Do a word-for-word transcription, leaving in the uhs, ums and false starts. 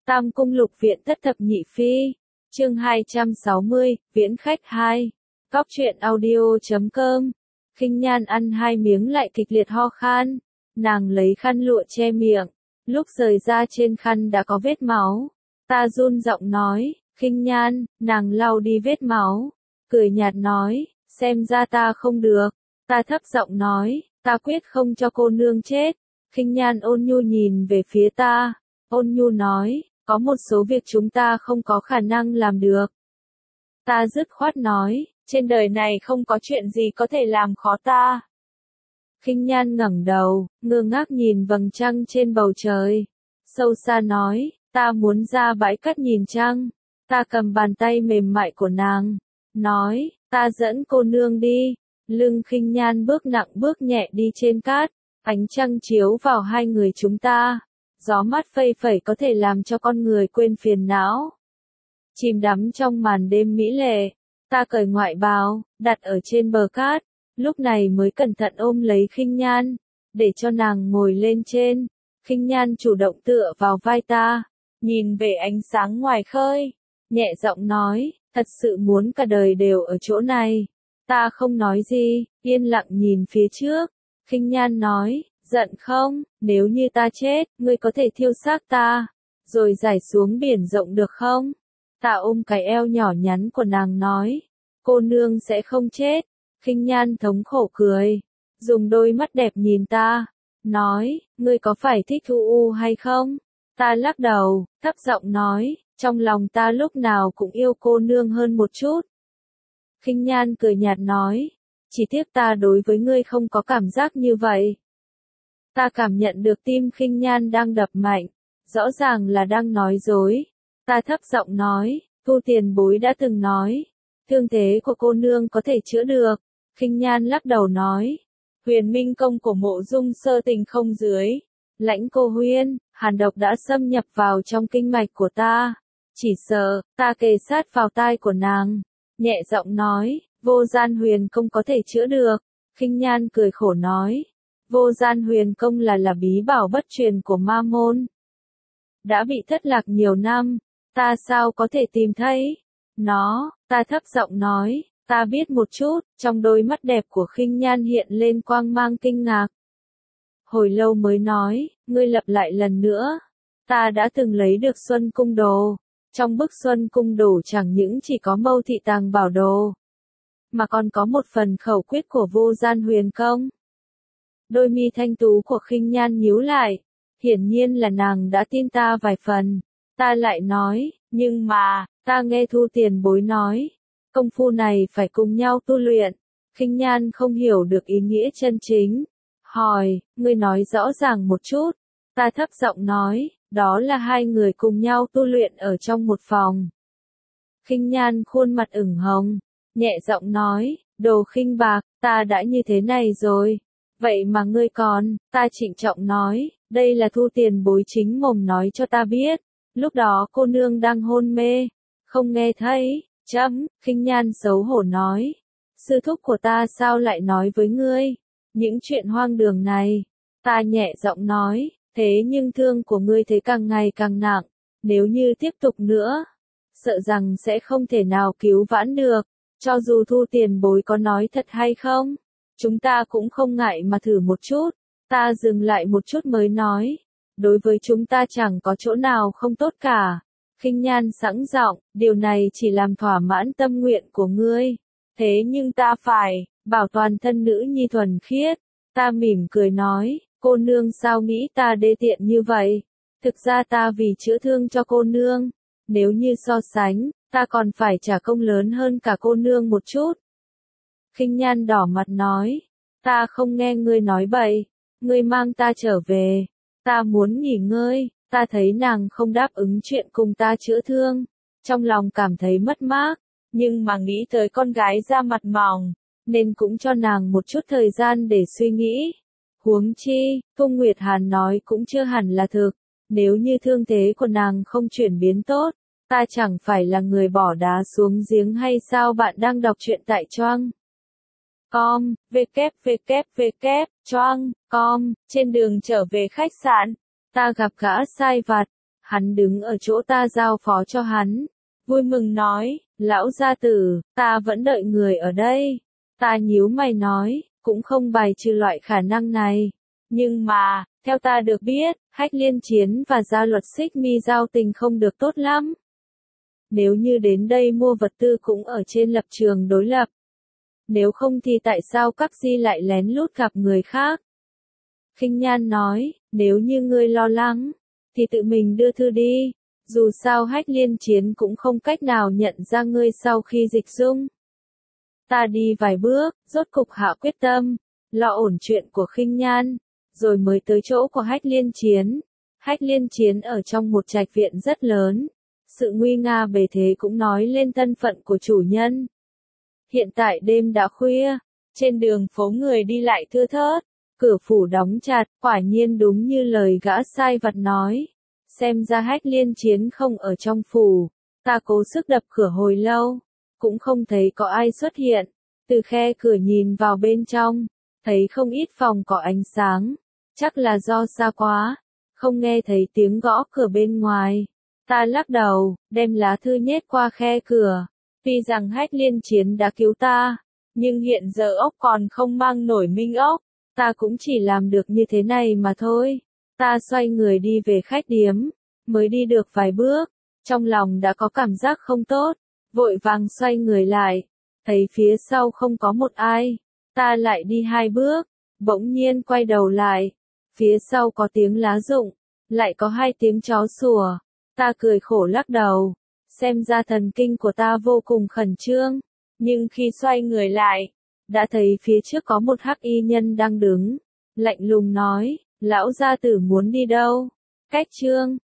Tam Cung Lục Viện Thất Thập Nhị Phi, chương hai trăm sáu mươi, Viễn Khách hai. Cóc truyện audio chấm com. Khinh Nhan ăn hai miếng lại kịch liệt ho khan. Nàng lấy khăn lụa che miệng. Lúc rời ra trên khăn đã có vết máu. Ta run giọng nói, Khinh Nhan, nàng lau đi vết máu. Cười nhạt nói, xem ra ta không được. Ta thấp giọng nói, ta quyết không cho cô nương chết. Khinh Nhan ôn nhu nhìn về phía ta. Ôn nhu nói, có một số việc chúng ta không có khả năng làm được. Ta dứt khoát nói, trên đời này không có chuyện gì có thể làm khó ta. Khinh Nhan ngẩng đầu, ngơ ngác nhìn vầng trăng trên bầu trời. Sâu xa nói, ta muốn ra bãi cát nhìn trăng. Ta cầm bàn tay mềm mại của nàng. Nói, ta dẫn cô nương đi. Lưng Khinh Nhan bước nặng bước nhẹ đi trên cát. Ánh trăng chiếu vào hai người chúng ta. Gió mát phây phẩy có thể làm cho con người quên phiền não. Chìm đắm trong màn đêm mỹ lệ. Ta cởi ngoại bào, đặt ở trên bờ cát. Lúc này mới cẩn thận ôm lấy Khinh Nhan. Để cho nàng ngồi lên trên. Khinh Nhan chủ động tựa vào vai ta. Nhìn về ánh sáng ngoài khơi. Nhẹ giọng nói, thật sự muốn cả đời đều ở chỗ này. Ta không nói gì, yên lặng nhìn phía trước. Khinh Nhan nói, giận không, nếu như ta chết, ngươi có thể thiêu xác ta, rồi giải xuống biển rộng được không? Ta ôm cái eo nhỏ nhắn của nàng nói, cô nương sẽ không chết. Khinh Nhan thống khổ cười, dùng đôi mắt đẹp nhìn ta, nói, ngươi có phải thích Thu U hay không? Ta lắc đầu, thấp giọng nói, trong lòng ta lúc nào cũng yêu cô nương hơn một chút. Khinh Nhan cười nhạt nói, chỉ tiếc ta đối với ngươi không có cảm giác như vậy. Ta cảm nhận được tim Khinh Nhan đang đập mạnh, rõ ràng là đang nói dối. Ta thấp giọng nói, Thu tiền bối đã từng nói, thương thế của cô nương có thể chữa được. Khinh Nhan lắc đầu nói, Huyền Minh công của Mộ Dung Sơ Tình không dưới. Lãnh Cô Huyên, hàn độc đã xâm nhập vào trong kinh mạch của ta. Chỉ sợ, ta kề sát vào tai của nàng. Nhẹ giọng nói, Vô Gian Huyền công có thể chữa được. Khinh Nhan cười khổ nói, Vô Gian Huyền công là là bí bảo bất truyền của ma môn. Đã bị thất lạc nhiều năm, ta sao có thể tìm thấy nó? Ta thấp giọng nói, ta biết một chút. Trong đôi mắt đẹp của Khinh Nhan hiện lên quang mang kinh ngạc. Hồi lâu mới nói, ngươi lặp lại lần nữa. Ta đã từng lấy được Xuân Cung Đồ. Trong bức Xuân Cung Đồ chẳng những chỉ có Mâu Thị Tàng Bảo Đồ, mà còn có một phần khẩu quyết của Vô Gian Huyền công. Đôi mi thanh tú của Khinh Nhan nhíu lại. Hiển nhiên là nàng đã tin ta vài phần. Ta lại nói, nhưng mà, ta nghe Thu tiền bối nói, công phu này phải cùng nhau tu luyện. Khinh Nhan không hiểu được ý nghĩa chân chính. Hỏi, ngươi nói rõ ràng một chút. Ta thấp giọng nói, đó là hai người cùng nhau tu luyện ở trong một phòng. Khinh Nhan khuôn mặt ửng hồng, nhẹ giọng nói, Đồ Khinh Bạc, ta đã như thế này rồi. Vậy mà ngươi còn, ta trịnh trọng nói, đây là Thu tiền bối chính mồm nói cho ta biết. Lúc đó cô nương đang hôn mê, không nghe thấy. Chấm, Khinh Nhan xấu hổ nói, sư thúc của ta sao lại nói với ngươi những chuyện hoang đường này? Ta nhẹ giọng nói, thế nhưng thương của ngươi thấy càng ngày càng nặng, nếu như tiếp tục nữa, sợ rằng sẽ không thể nào cứu vãn được. Cho dù Thu tiền bối có nói thật hay không, chúng ta cũng không ngại mà thử một chút. Ta dừng lại một chút mới nói, đối với chúng ta chẳng có chỗ nào không tốt cả. Khinh Nhan sẵn giọng, điều này chỉ làm thỏa mãn tâm nguyện của ngươi. Thế nhưng ta phải bảo toàn thân nữ nhi thuần khiết. Ta mỉm cười nói, cô nương sao nghĩ ta đê tiện như vậy? Thực ra ta vì chữa thương cho cô nương. Nếu như so sánh, ta còn phải trả công lớn hơn cả cô nương một chút. Khinh Nhan đỏ mặt nói, ta không nghe ngươi nói bậy. Ngươi mang ta trở về. Ta muốn nghỉ ngơi. Ta thấy nàng không đáp ứng chuyện cùng ta chữa thương. Trong lòng cảm thấy mất mát. Nhưng mà nghĩ tới con gái da mặt mỏng, nên cũng cho nàng một chút thời gian để suy nghĩ. Huống chi, Cung Nguyệt Hàn nói cũng chưa hẳn là thực. Nếu như thương thế của nàng không chuyển biến tốt, ta chẳng phải là người bỏ đá xuống giếng hay sao? Bạn đang đọc truyện tại Choang com, www, choang com. Trên đường trở về khách sạn, ta gặp gã sai vặt. Hắn đứng ở chỗ ta giao phó cho hắn, vui mừng nói, lão gia tử, ta vẫn đợi người ở đây. Ta nhíu mày nói, cũng không bài trừ loại khả năng này. Nhưng mà, theo ta được biết, Hách Liên Chiến và gia luật Xích Mi giao tình không được tốt lắm. Nếu như đến đây mua vật tư cũng ở trên lập trường đối lập. Nếu không thì tại sao các di lại lén lút gặp người khác? Khinh Nhan nói, nếu như ngươi lo lắng, thì tự mình đưa thư đi. Dù sao Hách Liên Chiến cũng không cách nào nhận ra ngươi sau khi dịch dung. Ta đi vài bước, rốt cục hạ quyết tâm, lo ổn chuyện của Khinh Nhan, rồi mới tới chỗ của Hách Liên Chiến. Hách Liên Chiến ở trong một trạch viện rất lớn. Sự nguy nga bề thế cũng nói lên thân phận của chủ nhân. Hiện tại đêm đã khuya, trên đường phố người đi lại thưa thớt, cửa phủ đóng chặt, quả nhiên đúng như lời gã sai vặt nói. Xem ra Hách Liên Chiến không ở trong phủ, ta cố sức đập cửa hồi lâu, cũng không thấy có ai xuất hiện. Từ khe cửa nhìn vào bên trong, thấy không ít phòng có ánh sáng, chắc là do xa quá, không nghe thấy tiếng gõ cửa bên ngoài. Ta lắc đầu, đem lá thư nhét qua khe cửa. Tuy rằng Hách Liên Chiến đã cứu ta, nhưng hiện giờ ốc còn không mang nổi minh ốc, ta cũng chỉ làm được như thế này mà thôi. Ta xoay người đi về khách điếm, mới đi được vài bước, trong lòng đã có cảm giác không tốt, vội vàng xoay người lại, thấy phía sau không có một ai, ta lại đi hai bước, bỗng nhiên quay đầu lại, phía sau có tiếng lá rụng, lại có hai tiếng chó sủa, ta cười khổ lắc đầu, xem ra thần kinh của ta vô cùng khẩn trương, nhưng khi xoay người lại, đã thấy phía trước có một hắc y nhân đang đứng, lạnh lùng nói, lão gia tử muốn đi đâu? Cách chương